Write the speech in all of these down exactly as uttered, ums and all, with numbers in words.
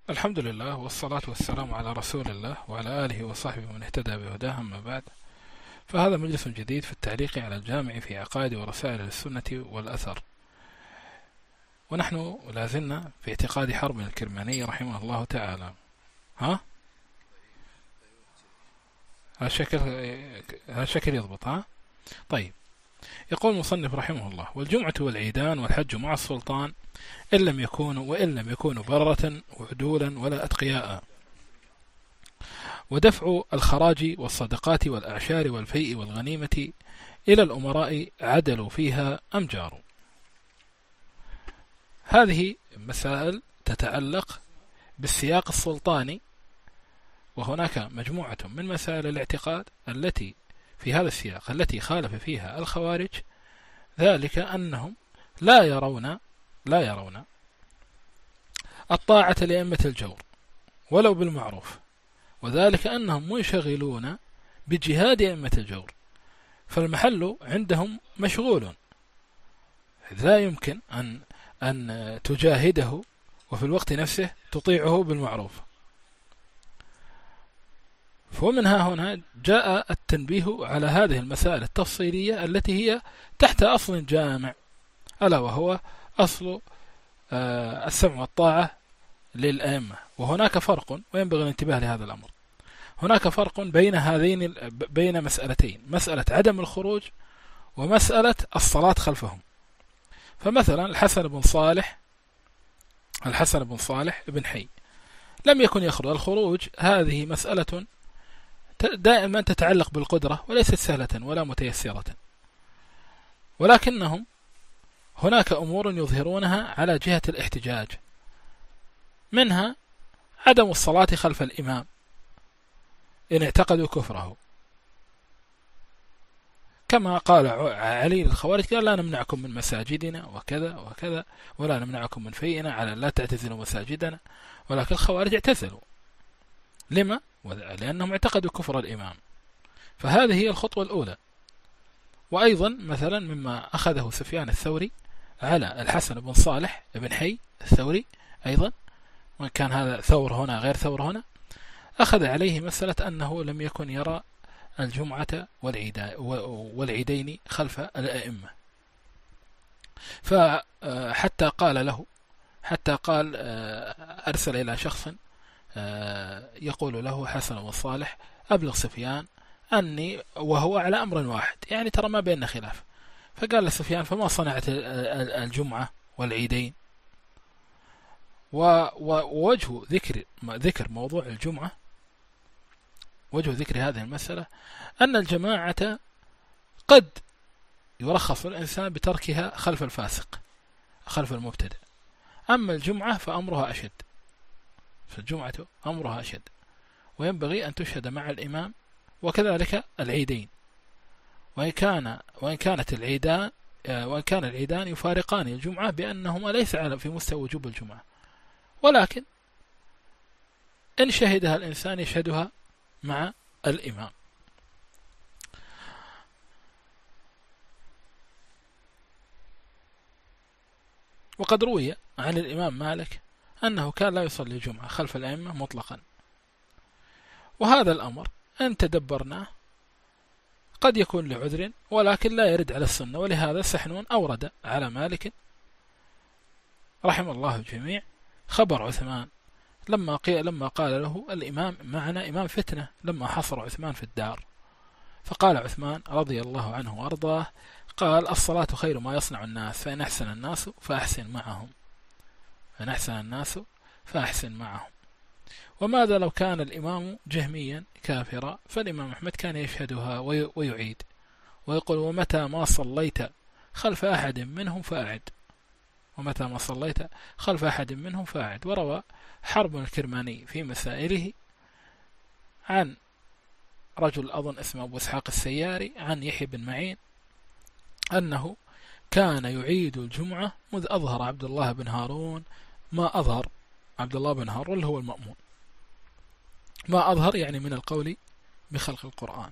الحمد لله والصلاة والسلام على رسول الله وعلى آله وصحبه من اهتدى بهداه، أما بعد. فهذا مجلس جديد في التعليق على الجامع في عقائد ورسائل السنة والأثر، ونحن لازلنا في اعتقاد حرب الكرماني رحمه الله تعالى. ها هالشكل هالشكل يضبط. ها طيب. يقول المصنف رحمه الله: والجمعة والعيدان والحج مع السلطان إن لم يكونوا وإن لم يكونوا بررة وعدولا ولا أتقياء، ودفع الخراج والصدقات والأعشار والفيء والغنيمة إلى الأمراء عدلوا فيها أم جاروا. هذه مسائل تتعلق بالسياق السلطاني، وهناك مجموعة من مسائل الاعتقاد التي في هذا السياق التي خالف فيها الخوارج، ذلك أنهم لا يرون لا يرون الطاعة لأئمة الجور ولو بالمعروف، وذلك أنهم منشغلون بجهاد أئمة الجور، فالمحل عندهم مشغول، لا يمكن أن أن تجاهده وفي الوقت نفسه تطيعه بالمعروف. فمنها هنا جاء التنبيه على هذه المسائل التفصيلية التي هي تحت أصل جامع، ألا وهو أصل السمع والطاعة للأئمة. وهناك فرق، وينبغي الانتباه لهذا الأمر، هناك فرق بين هذين بين مسألتين: مسألة عدم الخروج ومسألة الصلاة خلفهم. فمثلا الحسن بن صالح الحسن بن صالح بن حي لم يكن يخرج. الخروج هذه مسألة دائما تتعلق بالقدرة وليست سهلة ولا متيسرة، ولكنهم هناك أمور يظهرونها على جهة الاحتجاج، منها عدم الصلاة خلف الإمام إن اعتقدوا كفره، كما قال علي للخوارج: قال لا نمنعكم من مساجدنا وكذا وكذا، ولا نمنعكم من فيئنا على لا تعتزلوا مساجدنا. ولكن الخوارج اعتزلوا. لما؟ لأنهم اعتقدوا كفر الإمام. فهذه هي الخطوة الأولى. وأيضا مثلا مما أخذه سفيان الثوري على الحسن بن صالح بن حي الثوري، أيضا وكان هذا ثور هنا غير ثور هنا، أخذ عليه مسألة أنه لم يكن يرى الجمعة والعيدين خلف الأئمة، فحتى قال له حتى قال أرسل إلى شخص يقول له: حسن بن صالح أبلغ سفيان أني وهو على أمر واحد، يعني ترى ما بيننا خلاف. فقال لسفيان: فما صنعت الجمعة والعيدين؟ ووجه ذكر ذكر موضوع الجمعة، وجه ذكر هذه المسألة أن الجماعة قد يرخص الإنسان بتركها خلف الفاسق خلف المبتدع، أما الجمعة فأمرها أشد فالجمعة أمرها أشد، وينبغي أن تشهد مع الإمام، وكذلك العيدين، وإن كان وإن كانت العيدان وإن كان العيدان يفارقان الجمعة بأنهما ليس على في مستوى وجوب الجمعة، ولكن إن شهدها الإنسان يشهدها مع الإمام. وقد روي عن الإمام مالك أنه كان لا يصلي الجمعة خلف الأئمة مطلقا، وهذا الأمر إن تدبرناه قد يكون لعذر، ولكن لا يرد على السنة. ولهذا سحنون أورد على مالك رحم الله الجميع خبر عثمان لما قيل لما قال له الإمام معنا إمام فتنة، لما حصر عثمان في الدار، فقال عثمان رضي الله عنه وأرضاه: قال: الصلاة خير ما يصنع الناس، فإن أحسن الناس فأحسن معهم فإن أحسن الناس فأحسن معهم. وماذا لو كان الإمام جهميا كافرا؟ فالإمام أحمد كان يشهدها ويعيد ويقول: ومتى ما صليت خلف أحد منهم فأعد ومتى ما صليت خلف أحد منهم فأعد. وروى حرب الكرماني في مسائله عن رجل أظن اسمه أبو إسحاق السياري عن يحيى بن معين أنه كان يعيد الجمعة مذ أظهر عبد الله بن هارون ما أظهر عبد الله بن هارون اللي هو المأمون ما أظهر، يعني من القول بخلق القرآن.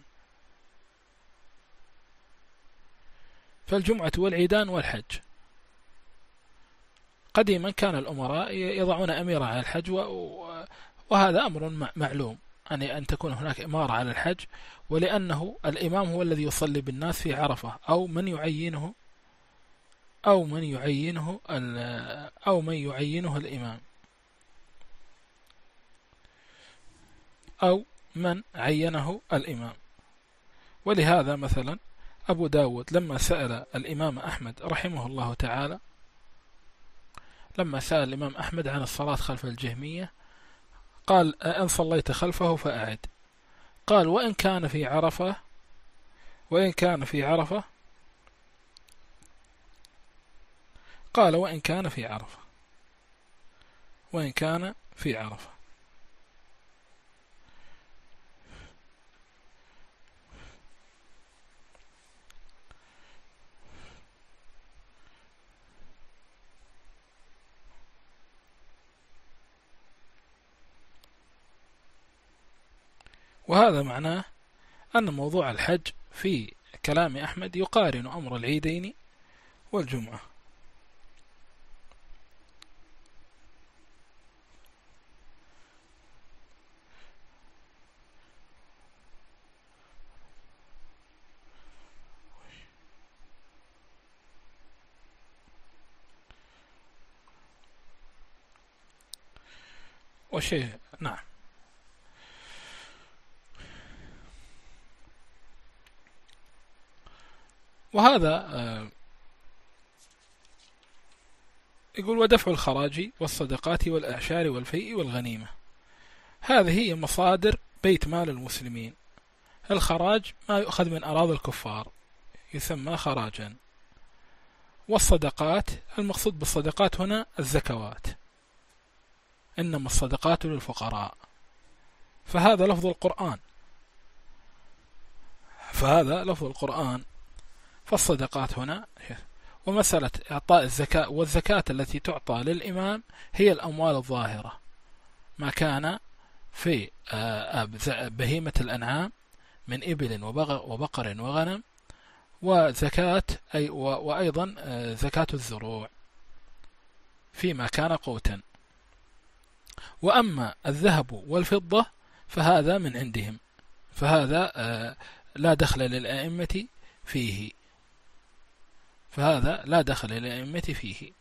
فالجمعة والعيدان والحج قديما كان الأمراء يضعون أميرا على الحج، وهذا أمر معلوم يعني أن تكون هناك إمارة على الحج، ولأنه الإمام هو الذي يصلي بالناس في عرفة، أو من يعينه أو من يعينه أو من يعينه الإمام، أو من عينه الإمام. ولهذا مثلا أبو داود لما سأل الإمام أحمد رحمه الله تعالى، لما سأل الإمام أحمد عن الصلاة خلف الجهمية، قال: إن صليت خلفه فأعد. قال: وإن كان في عرفة وإن كان في عرفة قال: وإن كان في عرفة وإن كان في عرفة وهذا معناه أن موضوع الحج في كلام أحمد يقارن أمر العيدين والجمعة. وشيء نعم. وهذا يقول: ودفع الخراج والصدقات والأعشار والفيء والغنيمة، هذه هي مصادر بيت مال المسلمين. الخراج ما يؤخذ من أراضي الكفار يسمى خراجا، والصدقات المقصود بالصدقات هنا الزكوات، إنما الصدقات للفقراء، فهذا لفظ القرآن فهذا لفظ القرآن فالصدقات هنا. ومسألة إعطاء الزكاة والزكاة التي تعطى للإمام هي الأموال الظاهرة، ما كان في بهيمة الأنعام من إبل وبقر وغنم، وزكاة أي وأيضا زكاة الزروع فيما كان قوتا. وأما الذهب والفضة فهذا من عندهم، فهذا لا دخل للأئمة فيه فهذا لا دخل للأئمة فيه.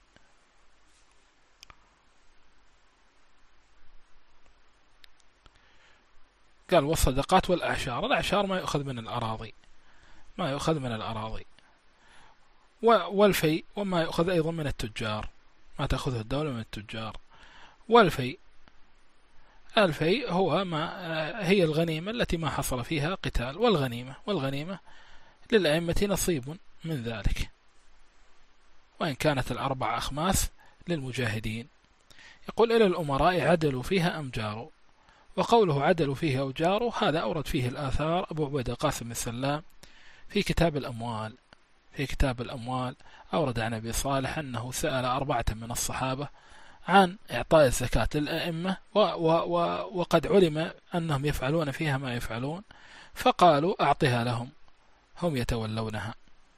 قال: والصدقات والأعشار، الأعشار ما يؤخذ من الأراضي ما يؤخذ من الأراضي والفيء وما يؤخذ أيضا من التجار، ما تأخذه الدولة من التجار. والفيء الفيء هو ما هي الغنيمة التي ما حصل فيها قتال، والغنيمة والغنيمة للأئمة نصيب من ذلك، وإن كانت الأربع أخماس للمجاهدين. يقول: إلى الأمراء عدلوا فيها أم جاروا. وقوله عدلوا فيها أو جاروا هذا أورد فيه الآثار أبو عبيدة القاسم بن سلام في كتاب الأموال في كتاب الأموال أورد عن أبي صالح أنه سأل أربعة من الصحابة عن إعطاء الزكاة للأئمة، و و و وقد علم أنهم يفعلون فيها ما يفعلون، فقالوا: أعطها لهم هم يتولونها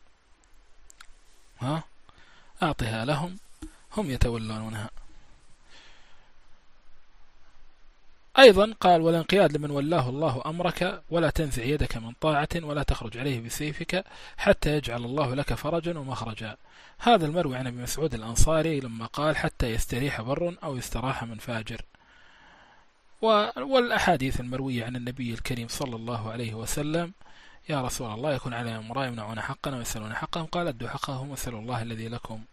ها أعطها لهم هم يتولونها. أيضا قال: والانقياد لمن ولاه الله أمرك، ولا تنزع يدك من طاعة، ولا تخرج عليه بسيفك حتى يجعل الله لك فرجا ومخرجا. هذا المروي عن ابن مسعود الأنصاري لما قال: حتى يستريح بر أو يستراح من فاجر. والأحاديث المروية عن النبي الكريم صلى الله عليه وسلم: يا رسول الله، يكون على أمراء يمنعون حقنا ويسألون حقهم، قال: ادوا حقهم واسألوا الله الذي لكم.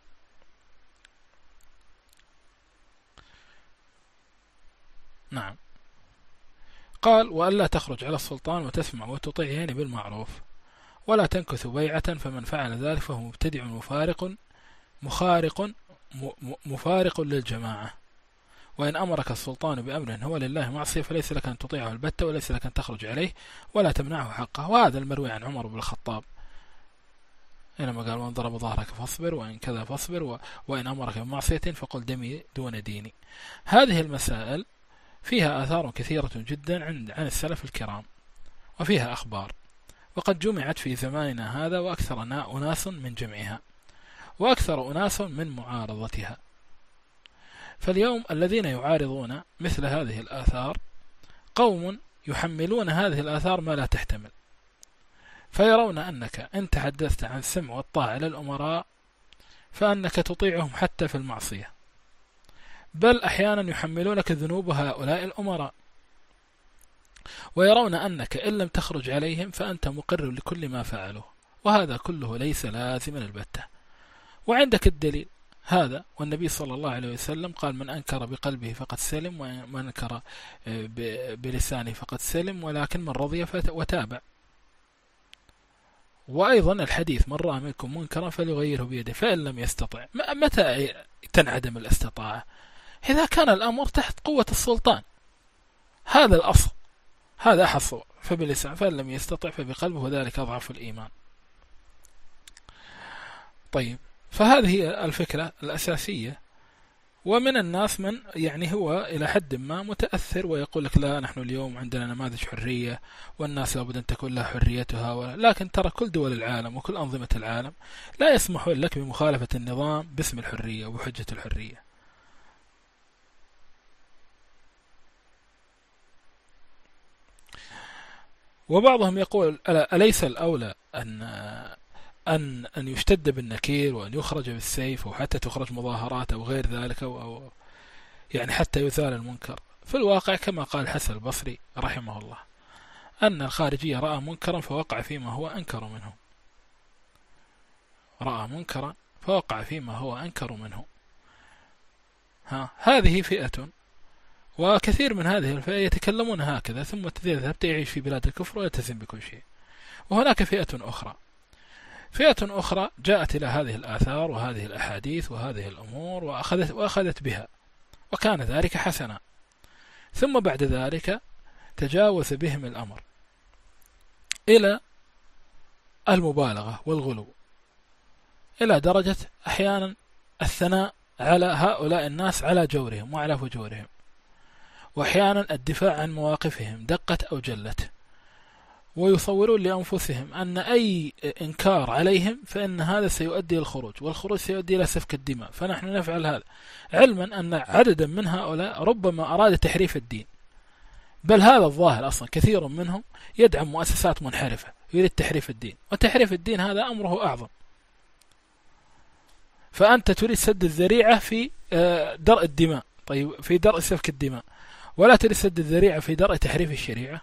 نعم. قال: وألا تخرج على السلطان وتسمع وتطيع يعني بالمعروف، ولا تنكث بيعة، فمن فعل ذلك فهو مبتدع مفارق مخارق مفارق للجماعة. وإن أمرك السلطان بأمر هو لله معصية فليس لك أن تطيعه البتة، وليس لك أن تخرج عليه ولا تمنعه حقه. وهذا المروي عن عمر بن الخطاب إنما قال: وإن ضرب ظهرك فاصبر، وإن كذا فاصبر، و... وإن أمرك بمعصية فقل دمي دون ديني. هذه المسائل فيها آثار كثيرة جدا عن عن السلف الكرام، وفيها أخبار، وقد جمعت في زماننا هذا، وأكثر أناس من جمعها، وأكثر أناس من معارضتها. فاليوم الذين يعارضون مثل هذه الآثار قوم يحملون هذه الآثار ما لا تحتمل، فيرون أنك إن تحدثت عن السمع والطاعة للأمراء فأنك تطيعهم حتى في المعصية، بل أحيانا يحملونك ذنوب هؤلاء الأمراء، ويرون أنك إن لم تخرج عليهم فأنت مقر لكل ما فعلوه، وهذا كله ليس لازما البتة. وعندك الدليل هذا، والنبي صلى الله عليه وسلم قال: من أنكر بقلبه فقد سلم، ومن أنكر بلسانه فقد سلم، ولكن من رضي وتابع. وأيضا الحديث: من رأى منكم منكرا فليغيره بيده فإن لم يستطع. متى تنعدم الاستطاعة؟ إذا كان الأمر تحت قوة السلطان، هذا الأصل، هذا أحد الصور. فبلسان، فإن لم يستطع فبقلبه، وذلك أضعف الإيمان. طيب، فهذه هي الفكرة الأساسية. ومن الناس من يعني هو إلى حد ما متأثر ويقول لك: لا، نحن اليوم عندنا نماذج حرية والناس لابد أن تكون لها حريتها، ولا. لكن ترى كل دول العالم وكل أنظمة العالم لا يسمحون لك بمخالفة النظام باسم الحرية وبحجة الحرية. وبعضهم يقول: أليس الأولى أن أن أن يشتد بالنكير وأن يخرج بالسيف، وحتى تخرج مظاهرات أو غير ذلك، أو, أو يعني حتى يثار المنكر؟ في الواقع كما قال الحسن البصري رحمه الله، أن الخارجية رأى منكرا فوقع فيما هو أنكر منه، رأى منكرا فوقع فيما هو أنكر منه. ها هذه فئة، وكثير من هذه الفئة يتكلمون هكذا، ثم تذهب يعيش في بلاد الكفر ويلتزم بكل شيء. وهناك فئة أخرى، فئة أخرى جاءت إلى هذه الآثار وهذه الأحاديث وهذه الأمور وأخذت, وأخذت بها، وكان ذلك حسنا، ثم بعد ذلك تجاوز بهم الأمر إلى المبالغة والغلو، إلى درجة أحيانا الثناء على هؤلاء الناس على جورهم وعلى فجورهم، وأحيانا الدفاع عن مواقفهم دقت أو جلت، ويصورون لأنفسهم أن أي إنكار عليهم فإن هذا سيؤدي إلى الخروج، والخروج سيؤدي إلى سفك الدماء، فنحن نفعل هذا، علما أن عددا من هؤلاء ربما أراد تحريف الدين، بل هذا الظاهر أصلا كثير منهم يدعم مؤسسات منحرفة يريد تحريف الدين، وتحريف الدين هذا أمره أعظم. فأنت تريد سد الذريعة في درء الدماء، طيب في درء سفك الدماء، ولا تريد سد الذريعة في درء تحريف الشريعة.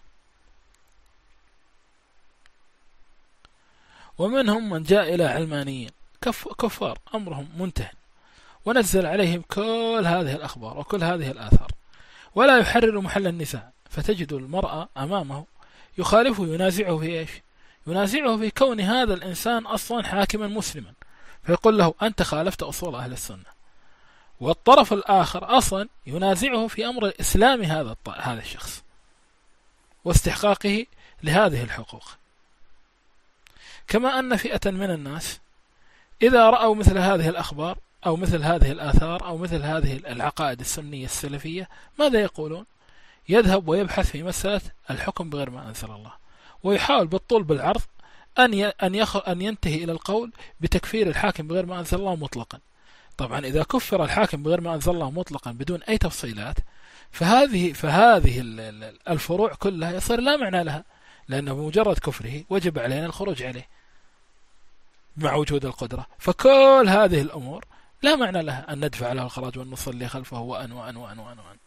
ومنهم من جاء إلى علمانيين كف كفار أمرهم منتهى، ونزل عليهم كل هذه الأخبار وكل هذه الآثار، ولا يحرر محل النساء، فتجد المرأة أمامه يخالفه، ينازعه في إيش؟ ينازعه في كون هذا الإنسان أصلا حاكما مسلما، فيقول له: أنت خالفت أصول أهل السنة. والطرف الآخر أصلا ينازعه في أمر الإسلام هذا هذا الشخص واستحقاقه لهذه الحقوق. كما أن فئة من الناس إذا رأوا مثل هذه الأخبار أو مثل هذه الآثار أو مثل هذه العقائد السنية السلفية، ماذا يقولون؟ يذهب ويبحث في مسألة الحكم بغير ما أنزل الله، ويحاول بالطول بالعرض أن أن أن ينتهي إلى القول بتكفير الحاكم بغير ما أنزل الله مطلقا. طبعا إذا كفر الحاكم بغير ما أنزل الله مطلقا بدون أي تفصيلات، فهذه فهذه الفروع كلها يصير لا معنى لها، لأنه بمجرد كفره وجب علينا الخروج عليه مع وجود القدرة. فكل هذه الأمور لا معنى لها أن ندفع له الخراج وأن نصلي خلفه وأن وأن وأن وأن وأن.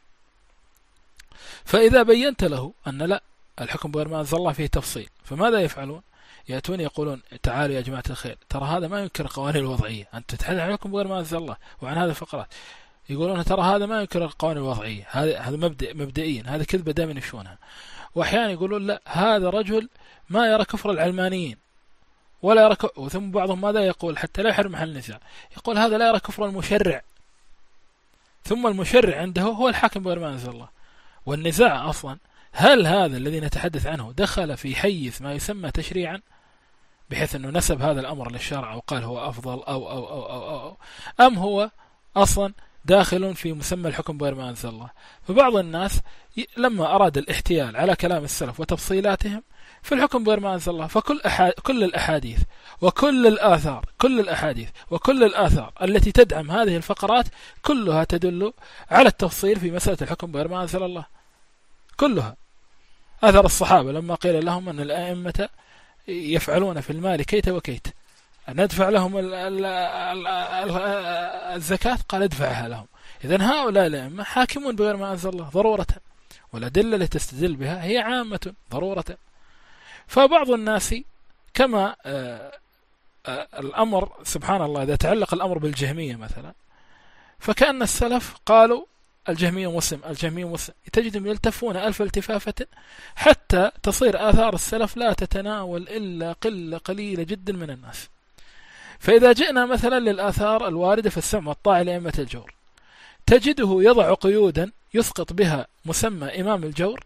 فإذا بينت له أن لا، الحكم بغير ما أنزل الله فيه تفصيل، فماذا يفعلون؟ يأتون يقولون: تعالوا يا جماعة الخير، ترى هذا ما ينكر القوانين الوضعية، أنت تتحدث عن الحكم بغير ما أنزل الله وعن هذا الفقرات. يقولون: ترى هذا ما ينكر القوانين الوضعية، هذا هذا مبدئ مبدئيا، هذا كذبة دائما يفشونها. وأحيانا يقولون: لا، هذا رجل ما يرى كفر العلمانيين ولا يرى ك... وثم بعضهم ماذا يقول حتى لا يحرم محل النزاع؟ يقول: هذا لا يرى كفر المشرع، ثم المشرع عنده هو الحاكم بغير ما أنزل الله. والنزاع أصلا هل هذا الذي نتحدث عنه دخل في حيز ما يسمى تشريعا، بحيث أنه نسب هذا الأمر للشرع وقال هو أفضل أو أو أو أو, أو, أو أم هو أصلا داخل في مسمى الحكم بغير ما أنزل الله. فبعض الناس لما أراد الاحتيال على كلام السلف وتفصيلاتهم في الحكم بغير ما أنزل الله، فكل أحاد كل الأحاديث وكل الآثار كل الأحاديث وكل الآثار التي تدعم هذه الفقرات كلها تدل على التفصيل في مسألة الحكم بغير ما أنزل الله كلها. أثر الصحابة لما قيل لهم أن الأئمة يفعلون في المال كيت وكيت، ندفع لهم الزكاة، قال ادفعها لهم. إذن هؤلاء الأئمة حاكمون بغير ما أنزل الله ضرورة، والأدلة التي تستدل بها هي عامة ضرورة. فبعض الناس كما الأمر سبحان الله إذا تعلق الأمر بالجهمية مثلا، فكأن السلف قالوا الجهمية مسلم الجهمية مسلم، تجدهم يلتفون ألف التفافة حتى تصير آثار السلف لا تتناول إلا قلة قليلة جدا من الناس. فإذا جئنا مثلا للآثار الواردة في السمع والطاعة لأئمة الجور، تجده يضع قيودا يسقط بها مسمى إمام الجور،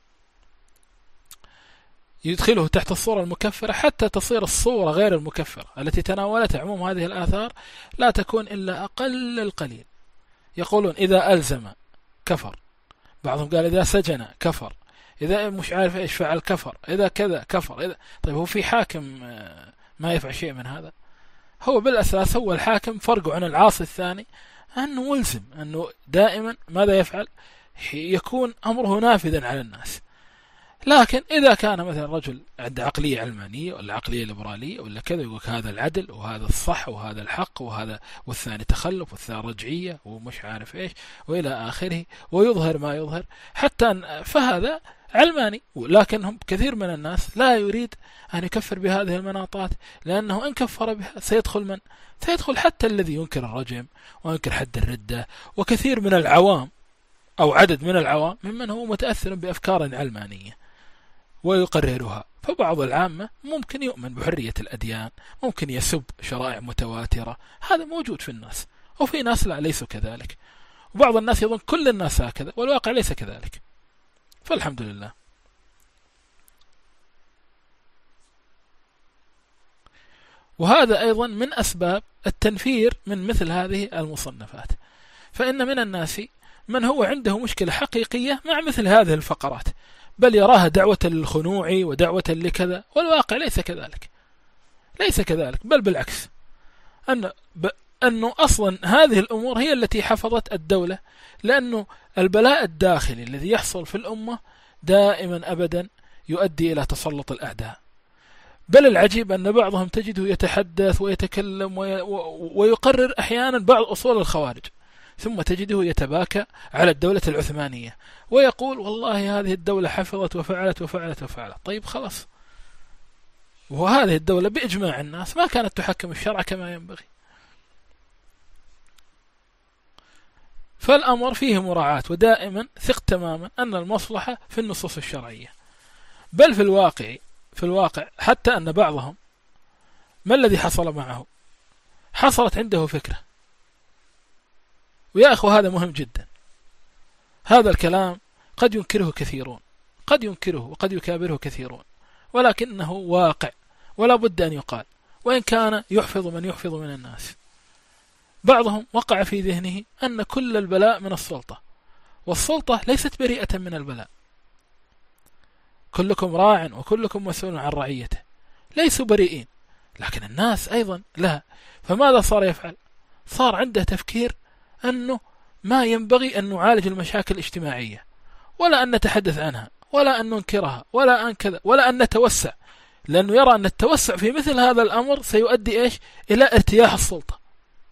يدخله تحت الصورة المكفرة حتى تصير الصورة غير المكفرة التي تناولت عموم هذه الآثار لا تكون إلا أقل القليل. يقولون إذا ألزم كفر، بعضهم قال إذا سجن كفر، إذا مش عارف إيش فعل كفر، إذا كذا كفر، إذا طيب هو في حاكم ما يفعل شيء من هذا؟ هو بالأساس هو الحاكم فرقه عن العاصي الثاني أنه ملزم أنه دائما ماذا يفعل؟ يكون أمره نافذا على الناس. لكن إذا كان مثلا رجل عنده عقلية علمانية ولا عقلية ليبرالية ولا كذا، يقول هذا العدل وهذا الصح وهذا الحق وهذا والثاني تخلف والثاني رجعية ومش عارف إيش وإلى آخره، ويظهر ما يظهر حتى، فهذا علماني. لكن هم كثير من الناس لا يريد أن يكفر بهذه المناطات، لأنه إن كفر بها سيدخل من؟ سيدخل حتى الذي ينكر الرجم وينكر حد الردة، وكثير من العوام أو عدد من العوام ممن هو متأثر بأفكار علمانية ويقررها. فبعض العامة ممكن يؤمن بحرية الأديان، ممكن يسب شرائع متواترة، هذا موجود في الناس، وفي ناس لا ليسوا كذلك، وبعض الناس يظن كل الناس هكذا والواقع ليس كذلك. فالحمد لله. وهذا أيضا من أسباب التنفير من مثل هذه المصنفات، فإن من الناس من هو عنده مشكلة حقيقية مع مثل هذه الفقرات، بل يراها دعوة للخنوع ودعوة لكذا، والواقع ليس كذلك، ليس كذلك، بل بالعكس، أن ب... أنه أصلا هذه الأمور هي التي حفظت الدولة، لأنه البلاء الداخلي الذي يحصل في الأمة دائما أبدا يؤدي إلى تسلط الأعداء. بل العجيب أن بعضهم تجده يتحدث ويتكلم وي... ويقرر أحيانا بعض أصول الخوارج، ثم تجده يتباكى على الدولة العثمانية ويقول والله هذه الدولة حفظت وفعلت وفعلت وفعلت. طيب خلاص، وهذه الدولة بإجماع الناس ما كانت تحكم الشرع كما ينبغي. فالأمر فيه مراعاة، ودائما ثق تماما أن المصلحة في النصوص الشرعية. بل في الواقع في الواقع حتى أن بعضهم ما الذي حصل معه؟ حصلت عنده فكرة، ويا أخو هذا مهم جدا، هذا الكلام قد ينكره كثيرون، قد ينكره وقد يكابره كثيرون، ولكنه واقع ولا بد أن يقال، وإن كان يحفظ من يحفظ من الناس. بعضهم وقع في ذهنه أن كل البلاء من السلطة، والسلطة ليست بريئة من البلاء، كلكم راع وكلكم مسؤول عن رعيته، ليسوا بريئين، لكن الناس أيضا لا. فماذا صار يفعل؟ صار عنده تفكير أنه ما ينبغي أن نعالج المشاكل الاجتماعية، ولا أن نتحدث عنها، ولا أن ننكرها، ولا أن كذا، ولا أن نتوسع، لأنه يرى أن التوسع في مثل هذا الأمر سيؤدي إيش؟ إلى ارتياح السلطة.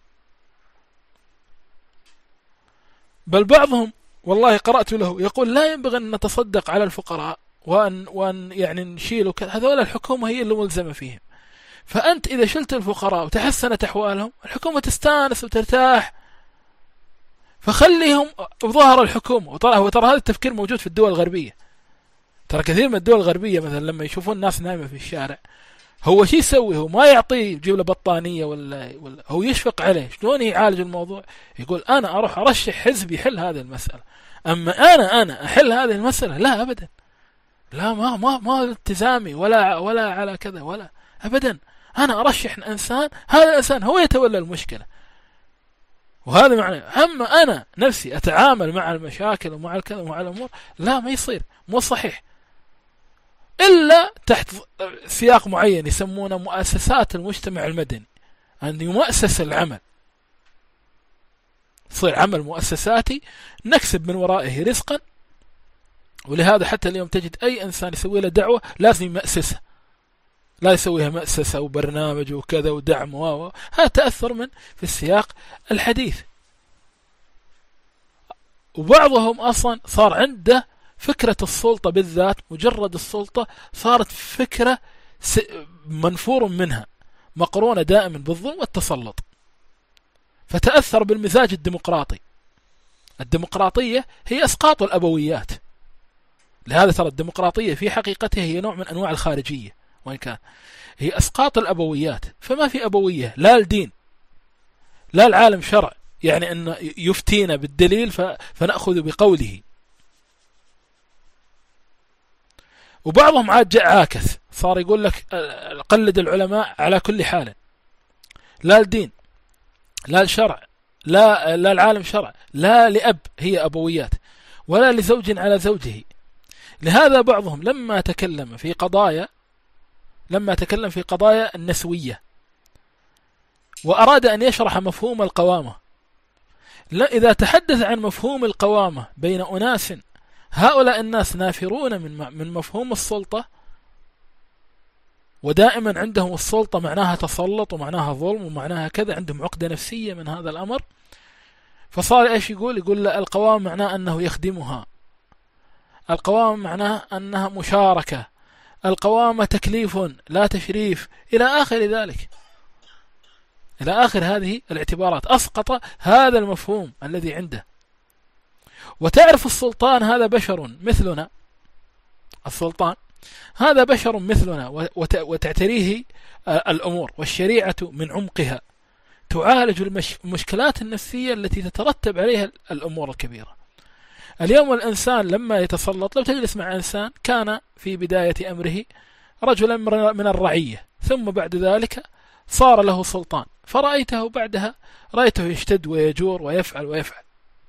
بل بعضهم والله قرأت له يقول لا ينبغي أن نتصدق على الفقراء وأن, وأن يعني نشيل كذا، هذول الحكومة هي اللي ملزمة فيهم. فأنت إذا شلت الفقراء وتحسنت أحوالهم الحكومة تستانس وترتاح، فخليهم بظهر الحكومة. وترى هو ترى هذا التفكير موجود في الدول الغربية، ترى كثير من الدول الغربية مثلا لما يشوفون الناس نايمة في الشارع، هو شي يسوي؟ هو ما يعطيه يجيب له بطانية ولا, ولا هو يشفق عليه، شلون يعالج الموضوع؟ يقول أنا أروح أرشح حزب يحل هذه المسألة، أما أنا أنا أحل هذه المسألة لا أبدا، لا ما ما ما التزامي ولا ولا على كذا ولا أبدا، أنا أرشح إنسان، هذا الإنسان هو يتولى المشكلة. وهذا معنى أما أنا نفسي أتعامل مع المشاكل ومع الكذا ومع الأمور، لا ما يصير، مو صحيح، إلا تحت سياق معين يسمونه مؤسسات المجتمع المدني، أن يمؤسس العمل، يصير عمل مؤسساتي نكسب من ورائه رزقا. ولهذا حتى اليوم تجد أي إنسان يسوي له دعوة لازم يمأسسها، لا يسويها مؤسسة وبرنامج وكذا ودعم و هذا تأثر من في السياق الحديث. وبعضهم أصلا صار عنده فكرة السلطة بالذات، مجرد السلطة صارت فكرة منفور منها، مقرونة دائما بالظلم والتسلط، فتأثر بالمزاج الديمقراطي. الديمقراطية هي إسقاط الأبويات، لهذا ترى الديمقراطية في حقيقتها هي نوع من أنواع الخارجية، وإن كان هي إسقاط الأبويات، فما في أبوية لا الدين لا العالم شرع، يعني أن يفتينا بالدليل فنأخذ بقوله. وبعضهم عاد جاء عاكس، صار يقول لك قلد العلماء على كل حال، لا الدين لا الشرع لا لا العالم شرع، لا لأب هي أبويات، ولا لزوج على زوجه. لهذا بعضهم لما تكلم في قضايا لما تكلم في قضايا النسوية وأراد أن يشرح مفهوم القوامة، لا إذا تحدث عن مفهوم القوامة بين أناس هؤلاء الناس نافرون من من مفهوم السلطة، ودائما عندهم السلطة معناها تسلط ومعناها ظلم ومعناها كذا، عندهم عقدة نفسية من هذا الأمر، فصار إيش يقول يقول القوام معناه أنه يخدمها، القوام معناه أنها مشاركة، القوام تكليف لا تشريف، إلى آخر ذلك، إلى آخر هذه الاعتبارات. أسقط هذا المفهوم الذي عنده. وتعرف السلطان هذا بشر مثلنا، السلطان هذا بشر مثلنا، وتعتريه الأمور، والشريعة من عمقها تعالج المشكلات النفسية التي تترتب عليها الأمور الكبيرة. اليوم الإنسان لما يتسلط، لو تجلس مع إنسان كان في بداية أمره رجلا من الرعية، ثم بعد ذلك صار له سلطان، فرأيته بعدها رأيته يشتد ويجور ويفعل ويفعل،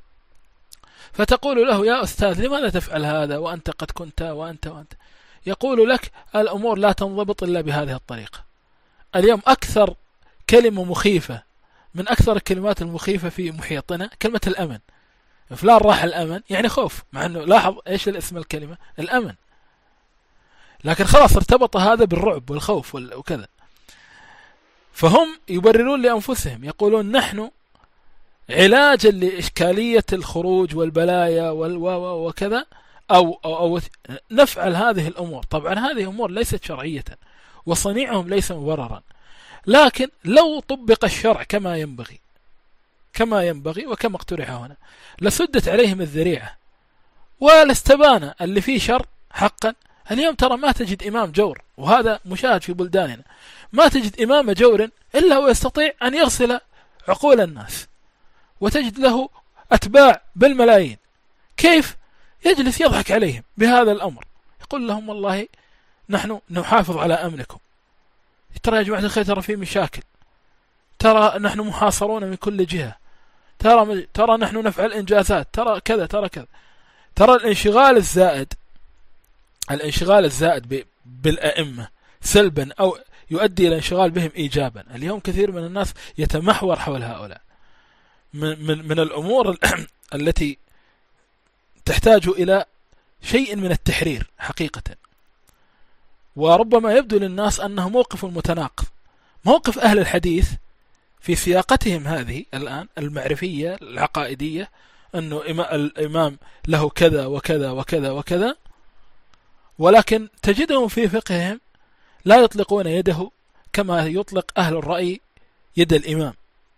فتقول له يا أستاذ لماذا تفعل هذا وأنت قد كنت وأنت وأنت، يقول لك الأمور لا تنضبط إلا بهذه الطريقة. اليوم أكثر كلمة مخيفة من أكثر الكلمات المخيفة في محيطنا كلمة الأمن. فلان راح الأمن يعني خوف، مع أنه لاحظ إيش الاسم الكلمة الأمن، لكن خلاص ارتبط هذا بالرعب والخوف وكذا. فهم يبررون لأنفسهم، يقولون نحن علاجا لإشكالية الخروج والبلايا وكذا أو, أو, أو نفعل هذه الأمور. طبعا هذه أمور ليست شرعية وصنيعهم ليس مبررا، لكن لو طبق الشرع كما ينبغي كما ينبغي وكما اقترح هنا لسدت عليهم الذريعة ولاستبان اللي فيه شر حقا. اليوم ترى ما تجد إمام جور، وهذا مشاهد في بلداننا، ما تجد إمام جور إلا هو يستطيع أن يغسل عقول الناس، وتجد له أتباع بالملايين. كيف؟ يجلس يضحك عليهم بهذا الأمر، يقول لهم والله نحن نحافظ على أمنكم، ترى يا جماعة الخير ترى في مشاكل، ترى نحن محاصرون من كل جهة، ترى ترى نحن نفعل إنجازات، ترى كذا ترى كذا. ترى الانشغال الزائد الانشغال الزائد بالأئمة سلبا أو يؤدي إلى انشغال بهم إيجابا. اليوم كثير من الناس يتمحور حول هؤلاء من, من, من الأمور التي تحتاج إلى شيء من التحرير حقيقة. وربما يبدو للناس أنه موقف متناقض. موقف أهل الحديث في سياقتهم هذه الآن المعرفية العقائدية، أنه الإمام له كذا وكذا وكذا وكذا، ولكن تجدهم في فقههم لا يطلقون يده كما يطلق أهل الرأي يد الإمام.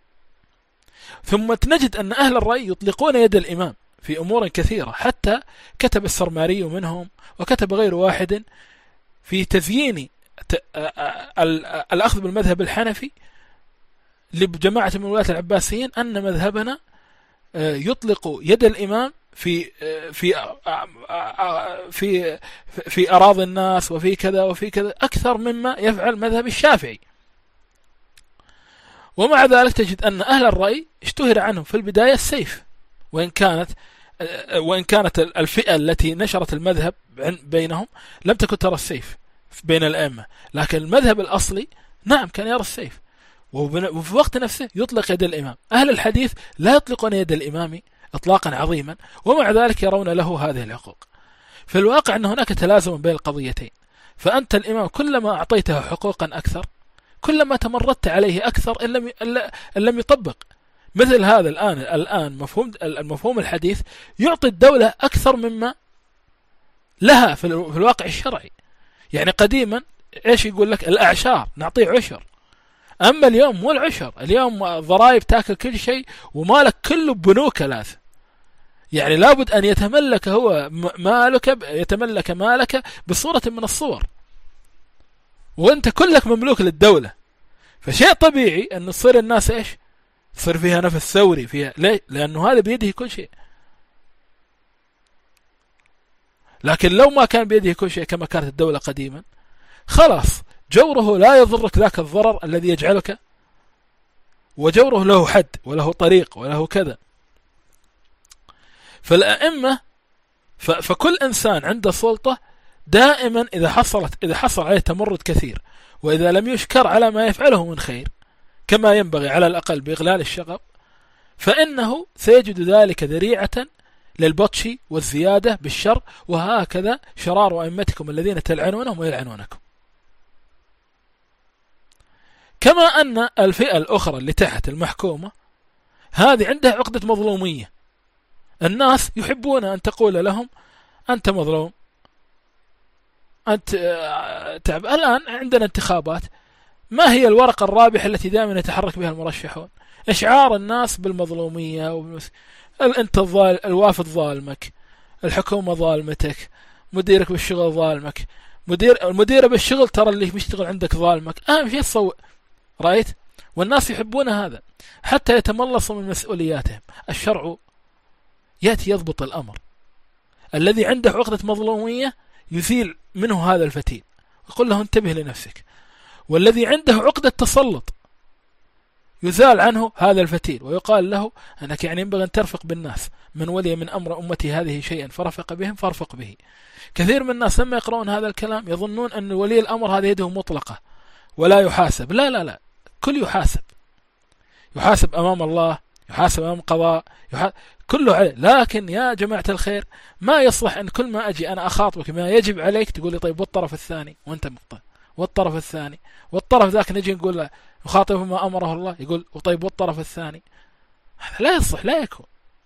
ثم نجد أن أهل الرأي يطلقون يد الإمام في أمور كثيرة، حتى كتب السرماري منهم وكتب غير واحد في تزيين الأخذ بالمذهب الحنفي لجماعة من ولاة العباسيين أن مذهبنا يطلق يد الإمام في في في في أراضي الناس وفي كذا وفي كذا أكثر مما يفعل مذهب الشافعي. ومع ذلك تجد أن أهل الرأي اشتهر عنهم في البداية السيف، وإن كانت وإن كانت الفئة التي نشرت المذهب بينهم لم تكن ترى السيف بين الأئمة، لكن المذهب الأصلي نعم كان يرى السيف، وفي وقت نفسه يطلق يد الإمام. أهل الحديث لا يطلقون يد الإمام إطلاقا عظيما، ومع ذلك يرون له هذه الحقوق. في الواقع أن هناك تلازم بين القضيتين، فأنت الإمام كلما أعطيته حقوقا أكثر كلما تمردت عليه أكثر إن لم إن لم يطبق. مثل هذا الآن الآن مفهوم المفهوم الحديث يعطي الدولة أكثر مما لها في الواقع الشرعي. يعني قديما إيش يقول لك؟ الأعشار نعطيه عشر، أما اليوم مو العشر، اليوم ضرائب تاكل كل شيء، ومالك كله بنوك لازم. يعني لابد أن يتملك هو مالك يتملك مالك بصورة من الصور، وأنت كلك مملوك للدولة. فشيء طبيعي أن تصير الناس إيش؟ تصير فيها نفس ثوري فيها. ليه؟ لأنه هذا بيده كل شيء. لكن لو ما كان بيده كل شيء كما كانت الدولة قديما، خلاص جوره لا يضرك ذاك الضرر الذي يجعلك، وجوره له حد وله طريق وله كذا. فالأئمة فكل إنسان عنده سلطة دائما إذا حصلت إذا حصل عليه تمرد كثير، وإذا لم يشكر على ما يفعله من خير كما ينبغي على الأقل بإغلال الشغب، فإنه سيجد ذلك ذريعة للبطش والزيادة بالشر، وهكذا شرار أئمتكم الذين تلعنونهم ويلعنونكم. كما أن الفئة الأخرى اللي تحت المحكومة هذه عندها عقدة مظلومية، الناس يحبون أن تقول لهم أنت مظلوم، أنت تعب. الآن عندنا انتخابات، ما هي الورقة الرابحة التي دائما يتحرك بها المرشحون؟ إشعار الناس بالمظلومية وبالمس... أنت الظال... الوافد ظالمك، الحكومة ظالمتك، مديرك بالشغل ظالمك، مدير المدير بالشغل ترى اللي بيشتغل عندك ظالمك. أهم شيء تصوت، رأيت؟ والناس يحبون هذا حتى يتملصوا من مسؤولياتهم. الشرع يأتي يضبط الأمر. الذي عنده عقدة مظلومية يزيل منه هذا الفتيل ويقول له انتبه لنفسك، والذي عنده عقدة تسلط يزال عنه هذا الفتيل ويقال له أنك يعني ينبغي أن ترفق بالناس، من ولي من أمر أمتي هذه شيئا فرفق بهم فارفق به. كثير من الناس لما يقرؤون هذا الكلام يظنون أن ولي الأمر هذا يده مطلقة ولا يحاسب. لا لا لا، كل يحاسب، يحاسب أمام الله، يحاسب أمام قضاء، يحاسب كله عليه. لكن يا جماعة الخير ما يصلح أن كل ما أجي أنا أخاطبك ما يجب عليك تقول لي طيب والطرف الثاني وأنت مقطع، والطرف الثاني والطرف ذاك نجي نقول له يخاطب ما أمره الله يقول وطيب والطرف الثاني. هذا لا يصلح، لا يكون.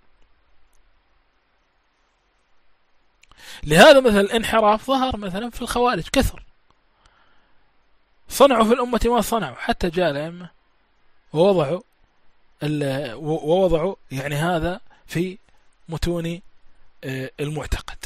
لهذا مثل الانحراف ظهر مثلا في الخوارج كثر، صنعوا في الأمة ما صنعوا، حتى جاء الأئمة ووضعوا ووضعوا يعني هذا في متون المعتقد.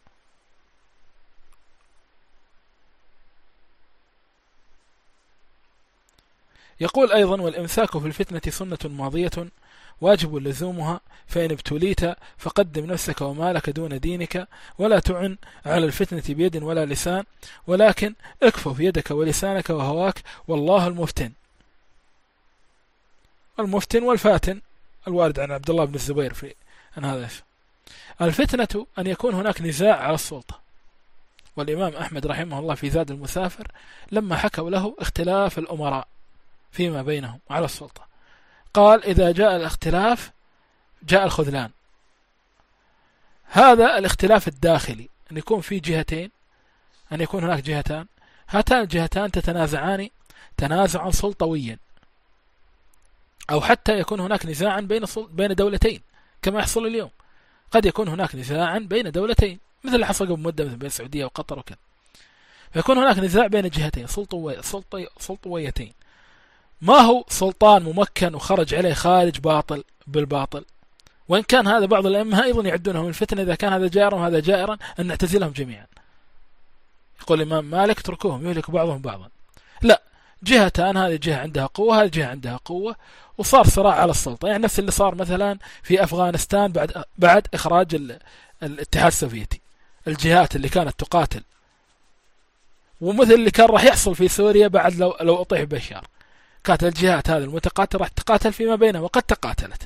يقول أيضا والإمساك في الفتنة سنة ماضية واجب لزومها، فإن ابتليت فقدم نفسك ومالك دون دينك، ولا تعن على الفتنة بيد ولا لسان، ولكن اكفف يدك ولسانك وهواك، والله المفتن. المفتن والفاتن الوارد عن عبد الله بن الزبير في أن هذا الفتنة أن يكون هناك نزاع على السلطة. والإمام أحمد رحمه الله في زاد المسافر لما حكوا له اختلاف الأمراء فيما بينهم على السلطة قال إذا جاء الاختلاف جاء الخذلان. هذا الاختلاف الداخلي، أن يكون في جهتين، أن يكون هناك جهتان، هاتان الجهتان تتنازعان تنازعا سلطويا، أو حتى يكون هناك نزاعا بين بين دولتين كما يحصل اليوم. قد يكون هناك نزاعا بين دولتين مثل اللي حصل قبل مدة مثل بين السعودية وقطر وكذا، فيكون هناك نزاع بين جهتين سلطوي سلطوي سلطويتين. ما هو سلطان ممكن وخرج عليه خارج باطل بالباطل، وإن كان هذا بعض الأئمة أيضا يعدونه من الفتنة إذا كان هذا جائرا وهذا جائرا أن نعتزلهم جميعا. يقول الإمام مالك اتركوهم يهلك بعضهم بعضا. لا، جهتان، هذه جهة عندها قوة هذه جهة عندها قوة، وصار صراع على السلطة. يعني نفس اللي صار مثلا في أفغانستان بعد بعد إخراج الاتحاد السوفيتي، الجهات اللي كانت تقاتل، ومثل اللي كان راح يحصل في سوريا بعد لو لو أطيح بشار. كانت الجهات هذه المتقاتلة راح تقاتل فيما بينها وقد تقاتلت.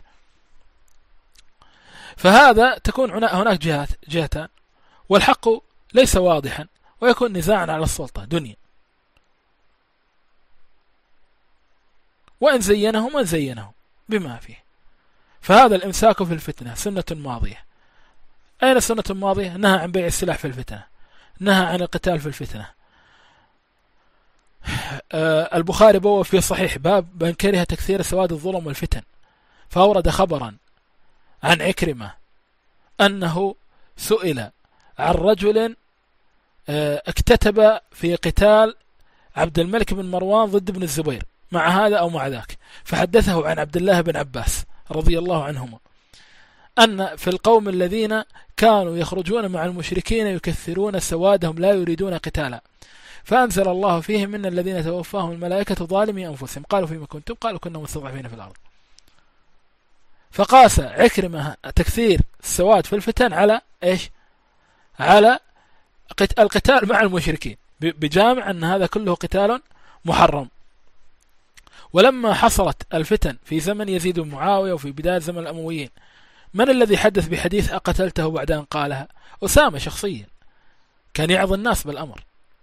فهذا تكون هناك جهات جهتان والحق ليس واضحا ويكون نزاعا على السلطة دنيا، وإن زينه من زينه بما فيه. فهذا الإمساك في الفتنة سنة ماضية. أين سنة ماضية؟ نهى عن بيع السلاح في الفتنة، نهى عن القتال في الفتنة. آه البخاري بوى في صحيح باب من كره تكثير سواد الظلم والفتن، فأورد خبرا عن عكرمة أنه سئل عن رجل آه اكتتب في قتال عبد الملك بن مروان ضد ابن الزبير مع هذا أو مع ذاك، فحدثه عن عبد الله بن عباس رضي الله عنهما أن في القوم الذين كانوا يخرجون مع المشركين يكثرون سوادهم لا يريدون قتالا، فأنزل الله فيهم من الذين توفاهم الملائكة ظالمي أنفسهم قالوا فيما كنتم قالوا كنا مستضعفين في الأرض. فقاس عكرمة تكثير السواد في الفتن على إيش؟ على القتال مع المشركين، بجامع أن هذا كله قتال محرم. ولما حصلت الفتن في زمن يزيد بن معاوية وفي بداية زمن الأمويين، من الذي حدث بحديث أقتلته بعد أن قالها؟ أسامة شخصيا، كان يعظ الناس بالأمر،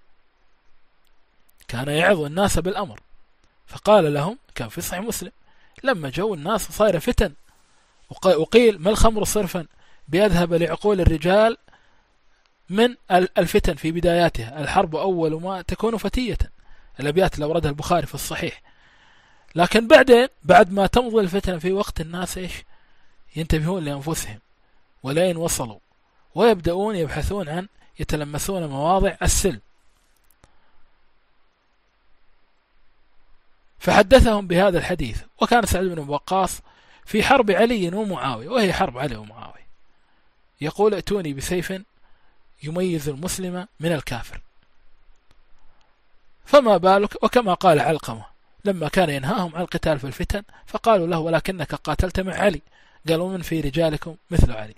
كان يعظ الناس بالأمر، فقال لهم، كان في صحيح مسلم، لما جو الناس صار فتن وقيل ما الخمر صرفا بيذهب لعقول الرجال من الفتن في بداياتها، الحرب أول ما تكون فتية، الأبيات اللي أوردها البخاري في الصحيح. لكن بعدين بعد ما تمضي الفتن في وقت الناس إيش؟ ينتبهون لأنفسهم ولين وصلوا ويبدأون يبحثون عن يتلمسون مواضع السلم. فحدثهم بهذا الحديث. وكان سعد بن وقاص في حرب علي ومعاوية، وهي حرب علي ومعاوية، يقول ائتوني بسيف يميز المسلم من الكافر، فما بالك. وكما قال علقمة لما كان ينهاهم عن القتال في الفتن فقالوا له ولكنك قاتلت مع علي، قالوا من في رجالكم مثل علي.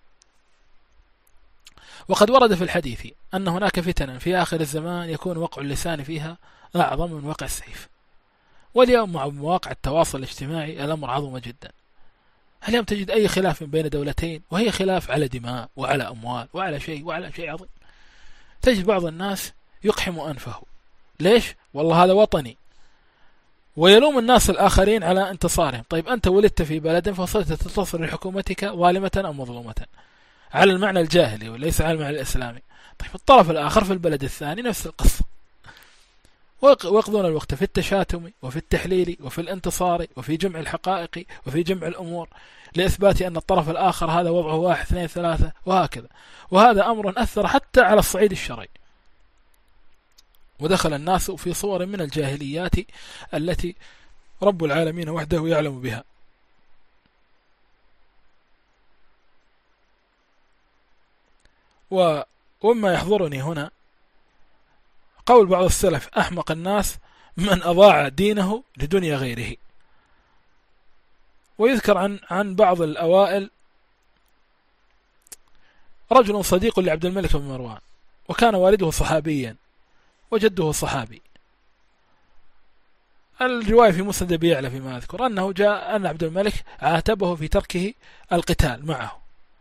وقد ورد في الحديث أن هناك فتنا في آخر الزمان يكون وقع اللسان فيها أعظم من وقع السيف. واليوم مع مواقع التواصل الاجتماعي الأمر عظم جدا. اليوم تجد أي خلاف بين دولتين وهي خلاف على دماء وعلى أموال وعلى شيء وعلى شيء عظيم، تجد بعض الناس يقحم أنفه. ليش؟ والله هذا وطني، ويلوم الناس الآخرين على انتصارهم. طيب أنت ولدت في بلد فصرت تنتصر لحكومتك ظالمة أو مظلومة على المعنى الجاهلي وليس على المعنى الإسلامي. طيب الطرف الآخر في البلد الثاني نفس القصة، ويقضون الوقت في التشاتم وفي التحليل وفي الانتصار وفي جمع الحقائق وفي جمع الأمور لإثبات أن الطرف الآخر هذا وضعه واحد اثنين ثلاثة وهكذا. وهذا أمر أثر حتى على الصعيد الشرعي، ودخل الناس في صور من الجاهليات التي رب العالمين وحده يعلم بها. وما يحضرني هنا قول بعض السلف: أحمق الناس من أضاع دينه لدنيا غيره. ويذكر عن عن بعض الأوائل رجل صديق لعبد الملك بن مروان، وكان والده صحابيا وجده صحابي. الرواية في مسند أبي يعلى فيما أذكر أنه جاء أن عبد الملك عاتبه في تركه القتال معه،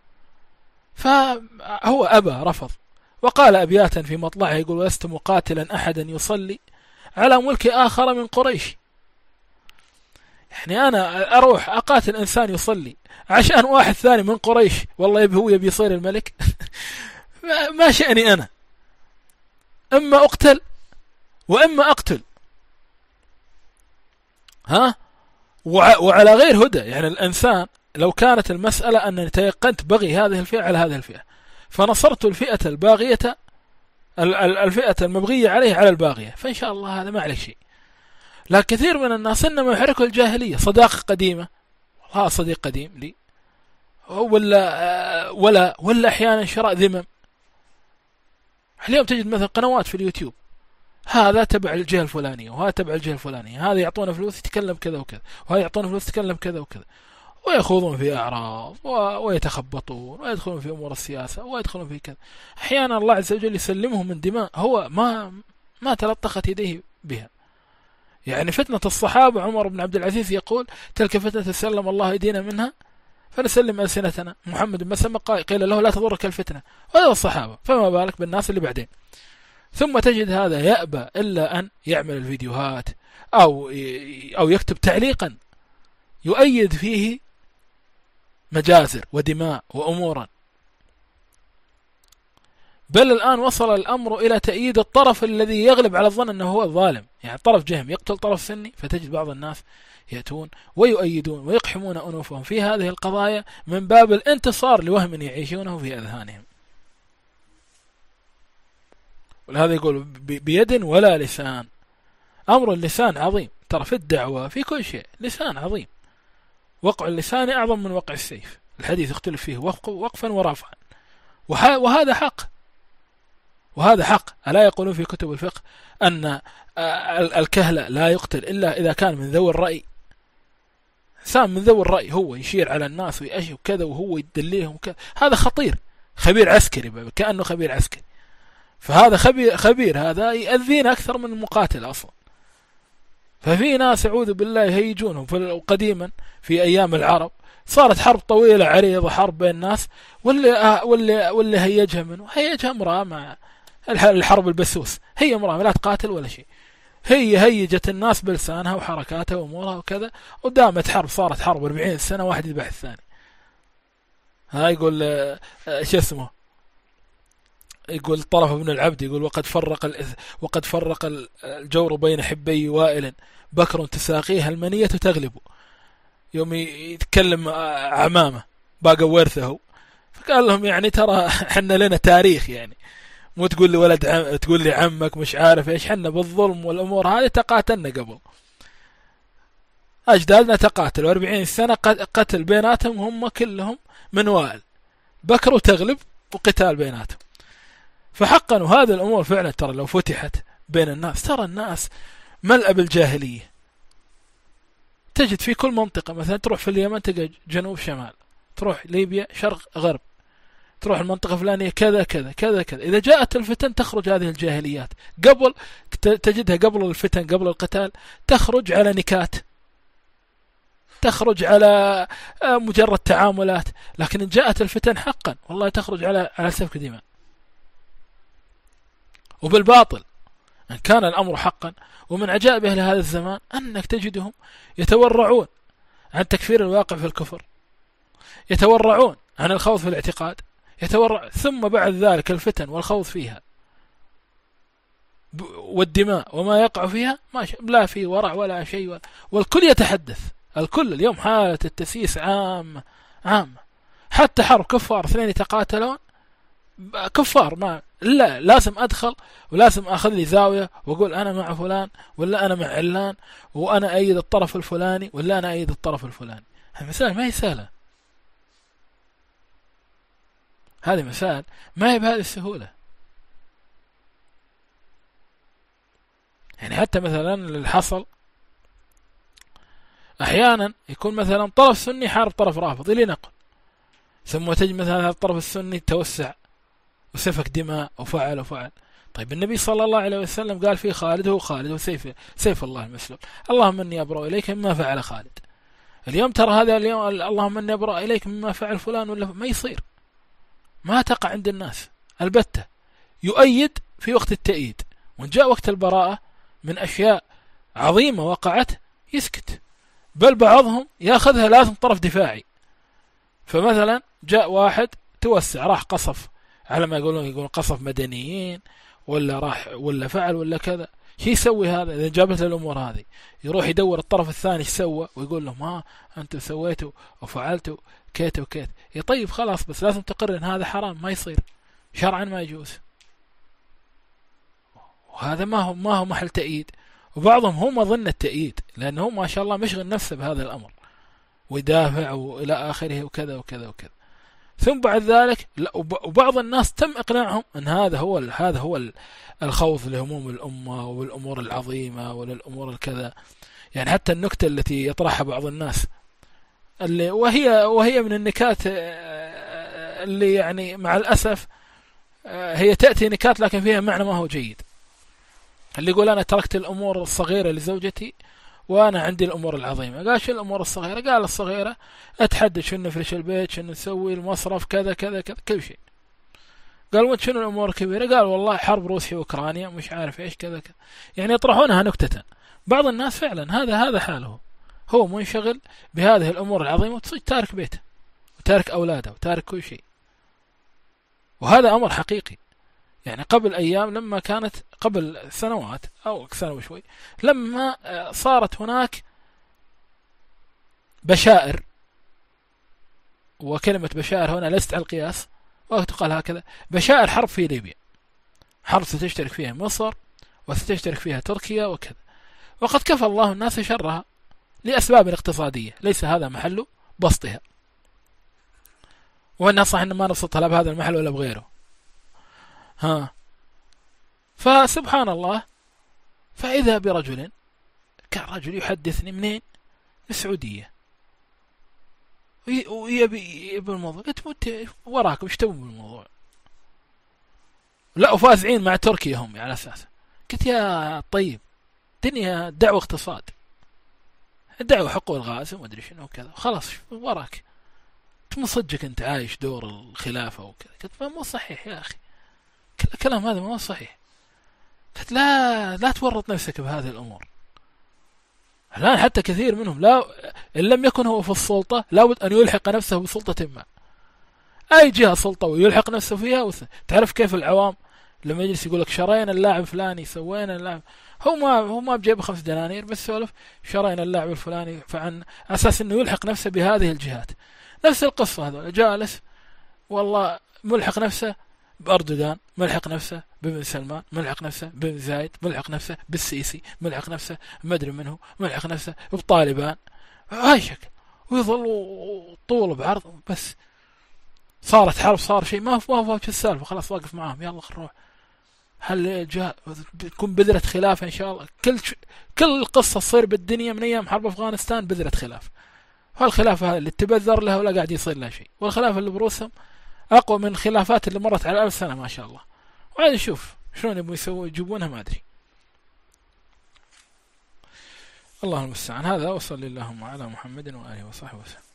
فهو أبى رفض، وقال أبياتا في مطلعه يقول: ولست مقاتلا أحدا يصلي على ملك آخر من قريش. يعني أنا أروح أقاتل إنسان يصلي عشان واحد ثاني من قريش والله يبي هو يبي يصير الملك؟ ما شأني أنا، إما أقتل وإما أقتل، ها؟ وعلى غير هدى. يعني الإنسان لو كانت المسألة أنني تيقنت بغي هذه الفئة على هذه الفئة فنصرت الفئة الباغية الفئة المبغية عليه على الباغية، فإن شاء الله هذا ما عليه شيء. لكن كثير من الناس إنما يحركوا الجاهلية، صداقة قديمة، والله صديق قديم لي، ولا ولا ولا أحيانا شراء ذمم. اليوم تجد مثلا قنوات في اليوتيوب، هذا تبع الجهة الفلانية وهذا تبع الجهة الفلانية، هذا يعطونا فلوس يتكلم كذا وكذا، وهذا يعطونا فلوس يتكلم كذا وكذا، ويخوضون في أعراض ويتخبطون ويدخلون في أمور السياسة ويدخلون في كذا. أحيانا الله عز وجل يسلمهم من دماء هو ما ما تلطخت يديه بها. يعني فتنة الصحابة عمر بن عبد العزيز يقول تلك فتنة سلم الله يدينا منها فنسلم ألسنتنا. محمد بن مسلمة قيل له لا تضرك الفتنة، وهذا الصحابة، فما بالك بالناس اللي بعدين. ثم تجد هذا يأبى إلا أن يعمل الفيديوهات أو أو يكتب تعليقا يؤيد فيه مجازر ودماء وأمورا. بل الآن وصل الأمر إلى تأييد الطرف الذي يغلب على الظن أنه هو الظالم، يعني طرف جهم يقتل طرف سني، فتجد بعض الناس يأتون ويؤيدون ويقحمون أنوفهم في هذه القضايا من باب الانتصار لوهم يعيشونه في أذهانهم. ولهذا يقول بيد ولا لسان. أمر اللسان عظيم، ترى في الدعوة في كل شيء لسان عظيم. وقع اللسان أعظم من وقع السيف، الحديث يختلف فيه وقفا ورفعا، وهذا حق، وهذا حق. ألا يقولون في كتب الفقه أن الكهلة لا يقتل إلا إذا كان من ذوي الرأي. إنسان من ذوي الرأي هو يشير على الناس ويأشي وكذا وهو يدليهم كذا، هذا خطير، خبير عسكري، كأنه خبير عسكري. فهذا خبير, خبير هذا يأذينا أكثر من المقاتل أصلا. ففي ناس أعوذ بالله يهيجونهم. قديما في أيام العرب صارت حرب طويلة عريضة، حرب بين الناس، واللي, واللي, واللي هيجها منه هيجها امرأة مع الحرب البسوس، هي امرأة لا تقاتل ولا شيء، هي هيجت الناس بلسانها وحركاتها وأمورها وكذا، ودامت حرب، صارت حرب أربعين سنة، واحد يذبح الثاني. ها يقول شو اسمه، يقول طرف ابن العبد يقول وقد فرق وقد فرق الجور بين حبي وائل، بكر تساقيها المنية تغلب. يوم يتكلم عمامه باقى ورثه، فقال لهم يعني ترى حنا لنا تاريخ، يعني مو تقول لي ولد عم تقول لي عمك مش عارف ايش، حنا بالظلم والامور هذه تقاتلنا قبل، اجدادنا تقاتلوا أربعين سنة قتل بيناتهم هم كلهم من وائل، بكر تغلب وقتال بيناتهم. فحقا وهذه الأمور فعلا ترى لو فتحت بين الناس، ترى الناس ملأ بالجاهلية. تجد في كل منطقة، مثلا تروح في اليمن تلقى جنوب شمال، تروح ليبيا شرق غرب، تروح المنطقة الفلانية كذا كذا كذا كذا. إذا جاءت الفتن تخرج هذه الجاهليات، قبل تجدها قبل الفتن قبل القتال تخرج على نكات، تخرج على مجرد تعاملات، لكن إن جاءت الفتن حقا والله تخرج على على سفك دماء وبالباطل إن كان الأمر حقا. ومن عجائب أهل هذا الزمان أنك تجدهم يتورعون عن تكفير الواقع في الكفر، يتورعون عن الخوض في الاعتقاد، يتورع، ثم بعد ذلك الفتن والخوض فيها والدماء وما يقع فيها ما لا في ورع ولا شيء، والكل يتحدث، الكل اليوم حالة التسييس عام عام. حتى حرب كفار اثنين يتقاتلون كفار، ما لا لازم أدخل ولازم أخذ لي زاوية وأقول أنا مع فلان ولا أنا مع علان، وأنا أيد الطرف الفلاني ولا أنا أيد الطرف الفلاني. هذه مسائل ما هي سهلة، هذه مسائل ما هي بهذه السهولة. يعني حتى مثلا اللي حصل أحيانا يكون مثلا طرف سني حارب طرف رافض لنقل، ثم تجد مثلا هذا الطرف السني توسع وسفك دماء وفعل وفعل. طيب النبي صلى الله عليه وسلم قال فيه خالد هو خالد وسيف سيف الله المسلول، اللهم اني ابرأ اليك مما فعل خالد. اليوم ترى هذا اليوم اللهم اني ابرأ اليك مما فعل فلان ولا ما يصير، ما تقع عند الناس البتة. يؤيد في وقت التأييد، وان جاء وقت البراءة من اشياء عظيمة وقعت يسكت، بل بعضهم ياخذها لازم طرف دفاعي. فمثلا جاء واحد توسع راح قصف، على ما يقولون يقولون قصف مدنيين ولا راح ولا فعل ولا كذا، شو يسوي هذا إذا جابت الأمور هذه؟ يروح يدور الطرف الثاني ايش سوى ويقول لهم ها أنتم سويتوا وفعلتوا كيت وكيت. يا طيب خلاص، بس لازم تقرر إن هذا حرام ما يصير شرعا، ما يجوز، وهذا ما هو ما هو محل تأييد. وبعضهم هو مظن التأييد لأنه ما شاء الله مشغل نفسه بهذا الأمر ويدافع وإلى آخره وكذا وكذا وكذا. ثم بعد ذلك وبعض الناس تم إقناعهم أن هذا هو هذا هو الخوض لهموم الأمة والأمور العظيمة وللأمور الكذا. يعني حتى النكتة التي يطرحها بعض الناس اللي وهي وهي من النكات اللي يعني مع الأسف هي تأتي نكات لكن فيها معنى ما هو جيد. اللي يقول أنا تركت الأمور الصغيرة لزوجتي وأنا عندي الأمور العظيمة. قال شو الأمور الصغيرة؟ قال الصغيرة أتحدد شنو نفرش البيت، شنو نسوي، المصرف، كذا كذا كذا، كل شيء. قال وانت شنو الأمور الكبيرة؟ قال والله حرب روسيا وأوكرانيا مش عارف إيش كذا كذا. يعني يطرحونها نكتة. بعض الناس فعلا هذا هذا حاله، هو منشغل بهذه الأمور العظيمة وتصير تارك بيته وتارك أولاده وتارك كل شيء. وهذا أمر حقيقي. يعني قبل أيام لما كانت قبل سنوات أو سنة وشوي لما صارت هناك بشائر، وكلمة بشائر هنا ليست على القياس وتقال هكذا، بشائر حرب في ليبيا، حرب ستشترك فيها مصر وستشترك فيها تركيا وكذا، وقد كفى الله الناس شرها لأسباب اقتصادية ليس هذا محل بسطها، وأنها صح أن ما نبسطها لا بهذا المحل ولا بغيره. ها فسبحان الله، فإذا برجل كان رجل يحدثني منين؟ من السعودية، ويبي بالموضوع. قلت مت وراكم ايش تبون بالموضوع؟ لا وفازعين مع تركيا هم على أساس. قلت يا طيب دنيا دعوة اقتصاد، دعوة حقوق الغاز وما أدري شنو وكذا، خلاص وراك مو صدقك أنت عايش دور الخلافة وكذا. قلت مو صحيح يا أخي، الكلام هذا مو صحيح. قلت لا لا تورط نفسك بهذه الأمور. الآن حتى كثير منهم لا إن لم يكن هو في السلطة لابد أن يلحق نفسه بسلطة ما، أي جهة سلطة ويلحق نفسه فيها. تعرف كيف العوام لما يجلس يقول لك شرينا اللاعب فلاني، سوينا اللاعب، هو ما هو ما بجيب خمس دنانير بس سولف شرينا اللاعب الفلاني، فعن أساس إنه يلحق نفسه بهذه الجهات. نفس القصة هذا جالس والله ملحق نفسه بأردوغان، ملحق نفسه بابن سلمان، ملحق نفسه بابن زايد، ملحق نفسه بالسيسي، ملحق نفسه ما أدري منه، ملحق نفسه بطالبان، هاي شكل، ويظل طول بعرض. بس صارت حرب، صار شيء ما هو ما هو السالفة، خلاص واقف معاهم يلا خل نروح. هل جاء تكون بذرة خلاف إن شاء الله؟ كل ش... كل قصة تصير بالدنيا من أيام حرب أفغانستان بذرة خلاف. هالخلاف هذا اللي تبذر له ولا قاعد يصير له شيء، والخلاف اللي بروسهم أقوى من الخلافات اللي مرت على ألف سنة ما شاء الله. وعاد نشوف شلون يبغوا يسووا يجيبونها ما أدري. الله المستعان. هذا وصلى اللهم على محمد وآله وصحبه وسلم.